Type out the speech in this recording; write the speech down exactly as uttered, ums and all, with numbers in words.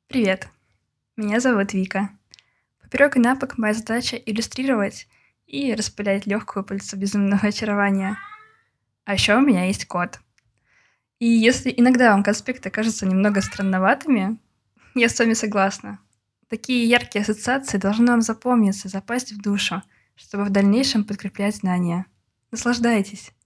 Привет, меня зовут Вика. Поперек и напок моя задача иллюстрировать и распылять легкую пыльцу безумного очарования. А еще у меня есть кот. И если иногда вам конспекты кажутся немного странноватыми, я с вами согласна. Такие яркие ассоциации должны нам запомниться, запасть в душу, чтобы в дальнейшем подкреплять знания. Наслаждайтесь!